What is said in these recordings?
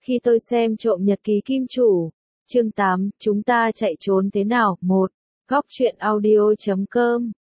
Khi tôi xem trộm nhật ký kim chủ. Chương 8, chúng ta chạy trốn thế nào? 1. Góc truyện audio.com.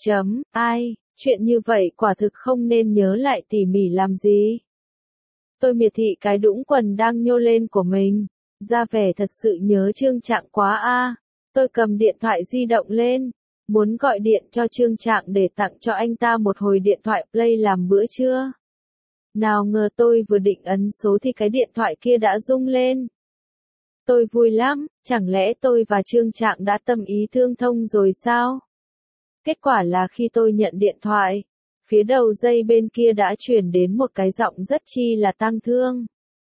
Ai, chuyện như vậy quả thực không nên nhớ lại tỉ mỉ làm gì. Tôi miệt thị cái đũng quần đang nhô lên của mình, ra vẻ thật sự nhớ Trương Trạng quá a. Tôi cầm điện thoại di động lên, muốn gọi điện cho Trương Trạng để tặng cho anh ta một hồi điện thoại Play làm bữa trưa. Nào ngờ tôi vừa định ấn số thì cái điện thoại kia đã rung lên. Tôi vui lắm, chẳng lẽ tôi và Trương Trạng đã tâm ý tương thông rồi sao? Kết quả là khi tôi nhận điện thoại, phía đầu dây bên kia đã chuyển đến một cái giọng rất chi là tang thương.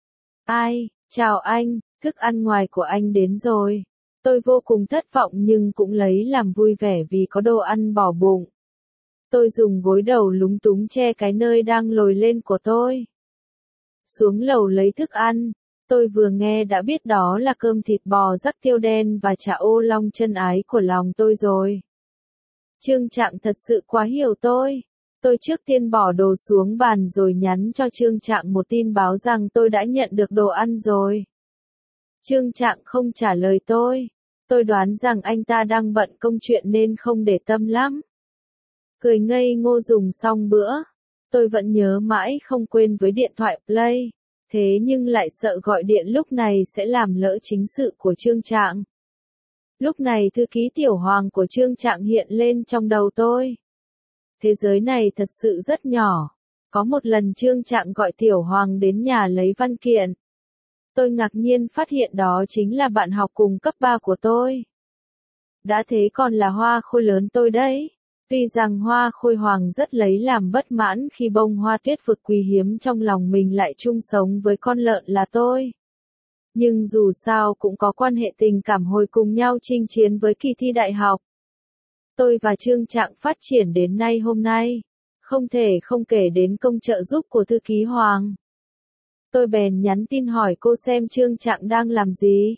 Ai, chào anh, thức ăn ngoài của anh đến rồi. Tôi vô cùng thất vọng nhưng cũng lấy làm vui vẻ vì có đồ ăn bỏ bụng. Tôi dùng gối đầu lúng túng che cái nơi đang lồi lên của tôi. Xuống lầu lấy thức ăn, tôi vừa nghe đã biết đó là cơm thịt bò rắc tiêu đen và chả ô long chân ái của lòng tôi rồi. Trương Trạng thật sự quá hiểu tôi. Tôi trước tiên bỏ đồ xuống bàn rồi nhắn cho Trương Trạng một tin báo rằng tôi đã nhận được đồ ăn rồi. Trương Trạng không trả lời tôi. Tôi đoán rằng anh ta đang bận công chuyện nên không để tâm lắm. Cười ngây ngô dùng xong bữa. Tôi vẫn nhớ mãi không quên với điện thoại Play. Thế nhưng lại sợ gọi điện lúc này sẽ làm lỡ chính sự của Trương Trạng. Lúc này thư ký Tiểu Hoàng của Trương Trạng hiện lên trong đầu tôi. Thế giới này thật sự rất nhỏ. Có một lần Trương Trạng gọi Tiểu Hoàng đến nhà lấy văn kiện. Tôi ngạc nhiên phát hiện đó chính là bạn học cùng cấp 3 của tôi. Đã thế còn là Hoa Khôi lớn tôi đấy. Tuy rằng Hoa Khôi Hoàng rất lấy làm bất mãn khi bông hoa tuyết vực quý hiếm trong lòng mình lại chung sống với con lợn là tôi. Nhưng dù sao cũng có quan hệ tình cảm hồi cùng nhau chinh chiến với kỳ thi đại học. Tôi và Trương Trạng phát triển đến nay hôm nay, không thể không kể đến công trợ giúp của thư ký Hoàng. Tôi bèn nhắn tin hỏi cô xem Trương Trạng đang làm gì.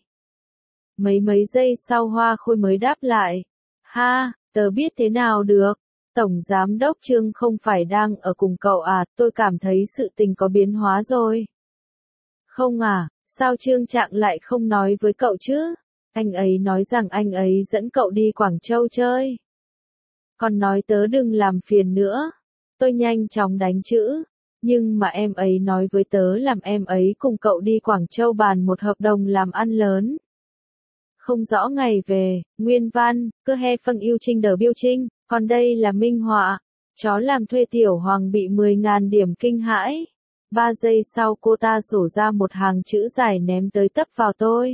Mấy giây sau Hoa Khôi mới đáp lại. Ha, tớ biết thế nào được. Tổng Giám đốc Trương không phải đang ở cùng cậu à, tôi cảm thấy sự tình có biến hóa rồi. Không à, sao Trương Trạng lại không nói với cậu chứ? Anh ấy nói rằng anh ấy dẫn cậu đi Quảng Châu chơi. Còn nói tớ đừng làm phiền nữa. Tôi nhanh chóng đánh chữ. Nhưng mà em ấy nói với tớ làm em ấy cùng cậu đi Quảng Châu bàn một hợp đồng làm ăn lớn. Không rõ ngày về, nguyên văn, cơ he phân yêu trinh đờ biêu trinh, còn đây là minh họa. Chó làm thuê Tiểu Hoàng bị 10.000 điểm kinh hãi. 3 giây sau cô ta sổ ra một hàng chữ dài ném tới tấp vào tôi.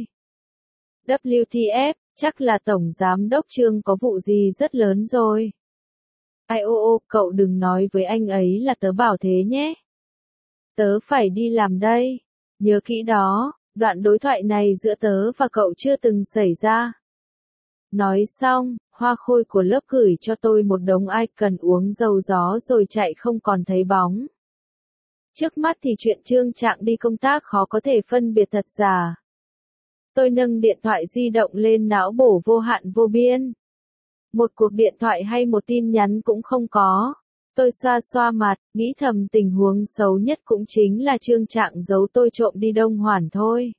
WTF, chắc là Tổng Giám đốc Trương có vụ gì rất lớn rồi. Ai ô, cậu đừng nói với anh ấy là tớ bảo thế nhé. Tớ phải đi làm đây. Nhớ kỹ đó, đoạn đối thoại này giữa tớ và cậu chưa từng xảy ra. Nói xong, Hoa Khôi của lớp gửi cho tôi một đống ai cần uống dầu gió rồi chạy không còn thấy bóng. Trước mắt thì chuyện Trương Trạng đi công tác khó có thể phân biệt thật giả. Tôi nâng điện thoại di động lên não bổ vô hạn vô biên. Một cuộc điện thoại hay một tin nhắn cũng không có. Tôi xoa xoa mặt, nghĩ thầm tình huống xấu nhất cũng chính là Trương Trạng giấu tôi trộm đi Đông Hoàn thôi.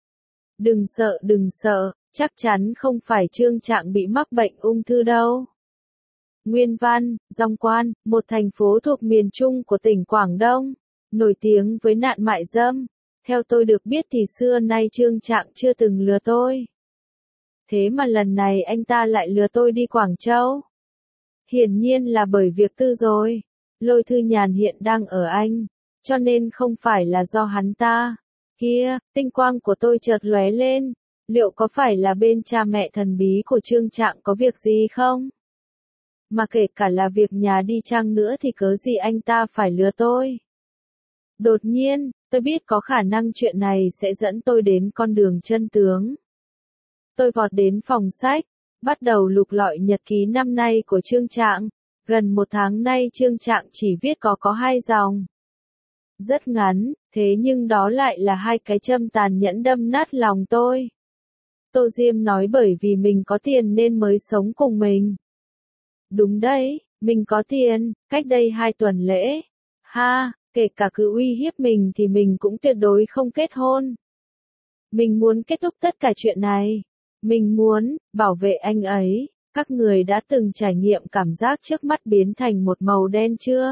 Đừng sợ, chắc chắn không phải Trương Trạng bị mắc bệnh ung thư đâu. Nguyên văn, Dòng Quan, một thành phố thuộc miền Trung của tỉnh Quảng Đông, nổi tiếng với nạn mại dâm. Theo tôi được biết thì xưa nay Trương Trạng chưa từng lừa tôi. Thế mà lần này anh ta lại lừa tôi đi Quảng Châu. Hiển nhiên là bởi việc tư rồi. Lôi Thư Nhàn hiện đang ở Anh, cho nên không phải là do hắn ta. Kia, tinh quang của tôi chợt lóe lên. Liệu có phải là bên cha mẹ thần bí của Trương Trạng có việc gì không? Mà kể cả là việc nhà đi chăng nữa thì cớ gì anh ta phải lừa tôi? Đột nhiên, tôi biết có khả năng chuyện này sẽ dẫn tôi đến con đường chân tướng. Tôi vọt đến phòng sách, bắt đầu lục lọi nhật ký năm nay của Trương Trạng. Gần 1 tháng nay Trương Trạng chỉ viết có 2 dòng. Rất ngắn, thế nhưng đó lại là 2 cái châm tàn nhẫn đâm nát lòng tôi. Tô Diêm nói bởi vì mình có tiền nên mới sống cùng mình. Đúng đấy, mình có tiền, cách đây 2 tuần lễ. Ha, kể cả cứ uy hiếp mình thì mình cũng tuyệt đối không kết hôn. Mình muốn kết thúc tất cả chuyện này. Mình muốn bảo vệ anh ấy. Các người đã từng trải nghiệm cảm giác trước mắt biến thành một màu đen chưa?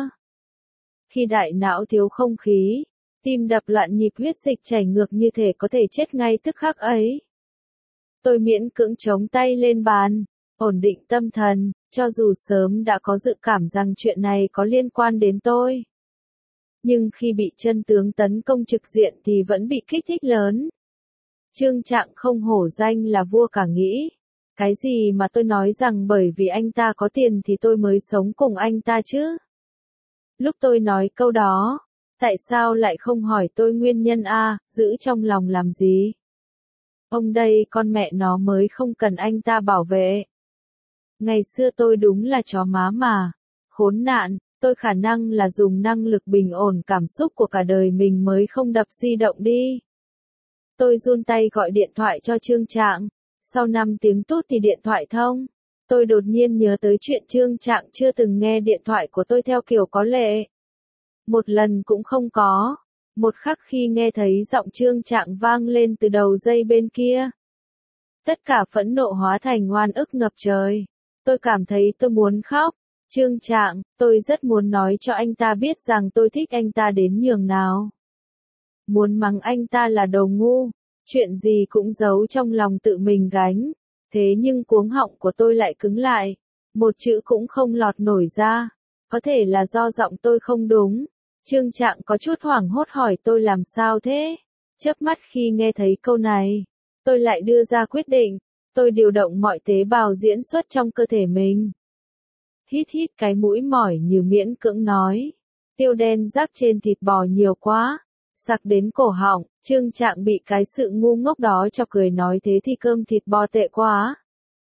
Khi đại não thiếu không khí, tim đập loạn nhịp, huyết dịch chảy ngược, như thể có thể chết ngay tức khắc ấy. Tôi miễn cưỡng chống tay lên bàn, ổn định tâm thần, cho dù sớm đã có dự cảm rằng chuyện này có liên quan đến tôi. Nhưng khi bị chân tướng tấn công trực diện thì vẫn bị kích thích lớn. Trương Trạng không hổ danh là vua cả nghĩ. Cái gì mà tôi nói rằng bởi vì anh ta có tiền thì tôi mới sống cùng anh ta chứ? Lúc tôi nói câu đó, tại sao lại không hỏi tôi nguyên nhân a, giữ trong lòng làm gì? Ông đây con mẹ nó mới không cần anh ta bảo vệ. Ngày xưa tôi đúng là chó má mà. Khốn nạn, tôi khả năng là dùng năng lực bình ổn cảm xúc của cả đời mình mới không đập di động đi. Tôi run tay gọi điện thoại cho Trương Trạng. Sau 5 tiếng tút thì điện thoại thông. Tôi đột nhiên nhớ tới chuyện Trương Trạng chưa từng nghe điện thoại của tôi theo kiểu có lệ. Một lần cũng không có. Một khắc khi nghe thấy giọng Trương Trạng vang lên từ đầu dây bên kia, tất cả phẫn nộ hóa thành oan ức ngập trời. Tôi cảm thấy tôi muốn khóc. Trương Trạng, tôi rất muốn nói cho anh ta biết rằng tôi thích anh ta đến nhường nào. Muốn mắng anh ta là đồ ngu, chuyện gì cũng giấu trong lòng tự mình gánh. Thế nhưng cuống họng của tôi lại cứng lại, một chữ cũng không lọt nổi ra. Có thể là do giọng tôi không đúng. Trương Trạng có chút hoảng hốt hỏi tôi làm sao thế? Chớp mắt khi nghe thấy câu này, tôi lại đưa ra quyết định. Tôi điều động mọi tế bào diễn xuất trong cơ thể mình. Hít hít cái mũi mỏi như miễn cưỡng nói. Tiêu đen rắc trên thịt bò nhiều quá. Sặc đến cổ họng, Trương Trạng bị cái sự ngu ngốc đó chọc cười nói thế thì cơm thịt bò tệ quá.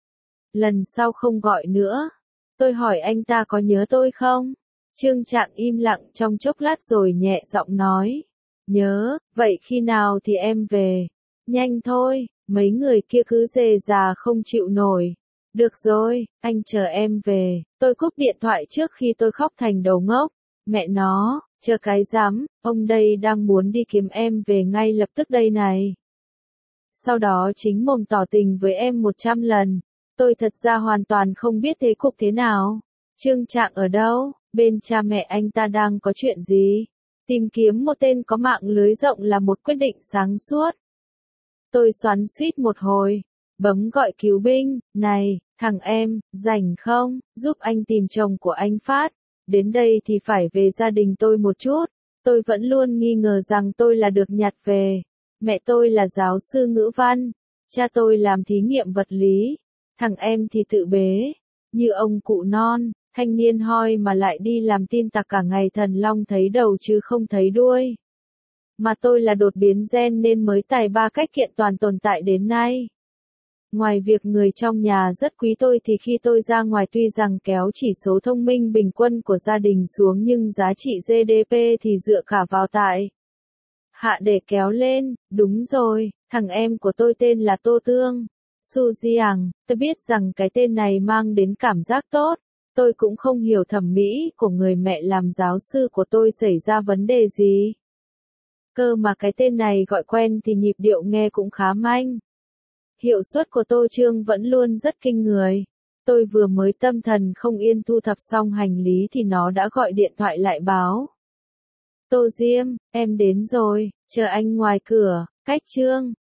Lần sau không gọi nữa. Tôi hỏi anh ta có nhớ tôi không? Trương Trạng im lặng trong chốc lát rồi nhẹ giọng nói. Nhớ, vậy khi nào thì em về? Nhanh thôi, mấy người kia cứ dề già không chịu nổi. Được rồi, anh chờ em về. Tôi cúp điện thoại trước khi tôi khóc thành đầu ngốc. Mẹ nó, chờ cái dám, ông đây đang muốn đi kiếm em về ngay lập tức đây này. Sau đó chính mồm tỏ tình với em 100 lần. Tôi thật ra hoàn toàn không biết thế cục thế nào. Trương Trạng ở đâu? Bên cha mẹ anh ta đang có chuyện gì? Tìm kiếm một tên có mạng lưới rộng là một quyết định sáng suốt. Tôi xoắn xuýt một hồi, bấm gọi cứu binh. Này, thằng em, rảnh không? Giúp anh tìm chồng của anh Phát. Đến đây thì phải về gia đình tôi một chút. Tôi vẫn luôn nghi ngờ rằng tôi là được nhặt về. Mẹ tôi là giáo sư ngữ văn. Cha tôi làm thí nghiệm vật lý. Thằng em thì tự bế. Như ông cụ non, thanh niên hoi mà lại đi làm tin tặc cả ngày, thần long thấy đầu chứ không thấy đuôi. Mà tôi là đột biến gen nên mới tài ba cách kiện toàn tồn tại đến nay. Ngoài việc người trong nhà rất quý tôi thì khi tôi ra ngoài tuy rằng kéo chỉ số thông minh bình quân của gia đình xuống nhưng giá trị GDP thì dựa cả vào tại hạ để kéo lên. Đúng rồi, thằng em của tôi tên là Tô Tương. Su Jiang, tôi biết rằng cái tên này mang đến cảm giác tốt. Tôi cũng không hiểu thẩm mỹ của người mẹ làm giáo sư của tôi xảy ra vấn đề gì. Cơ mà cái tên này gọi quen thì nhịp điệu nghe cũng khá manh. Hiệu suất của Tô Trương vẫn luôn rất kinh người. Tôi vừa mới tâm thần không yên thu thập xong hành lý thì nó đã gọi điện thoại lại báo. Tô Diêm, em đến rồi, chờ anh ngoài cửa. Cách Trương,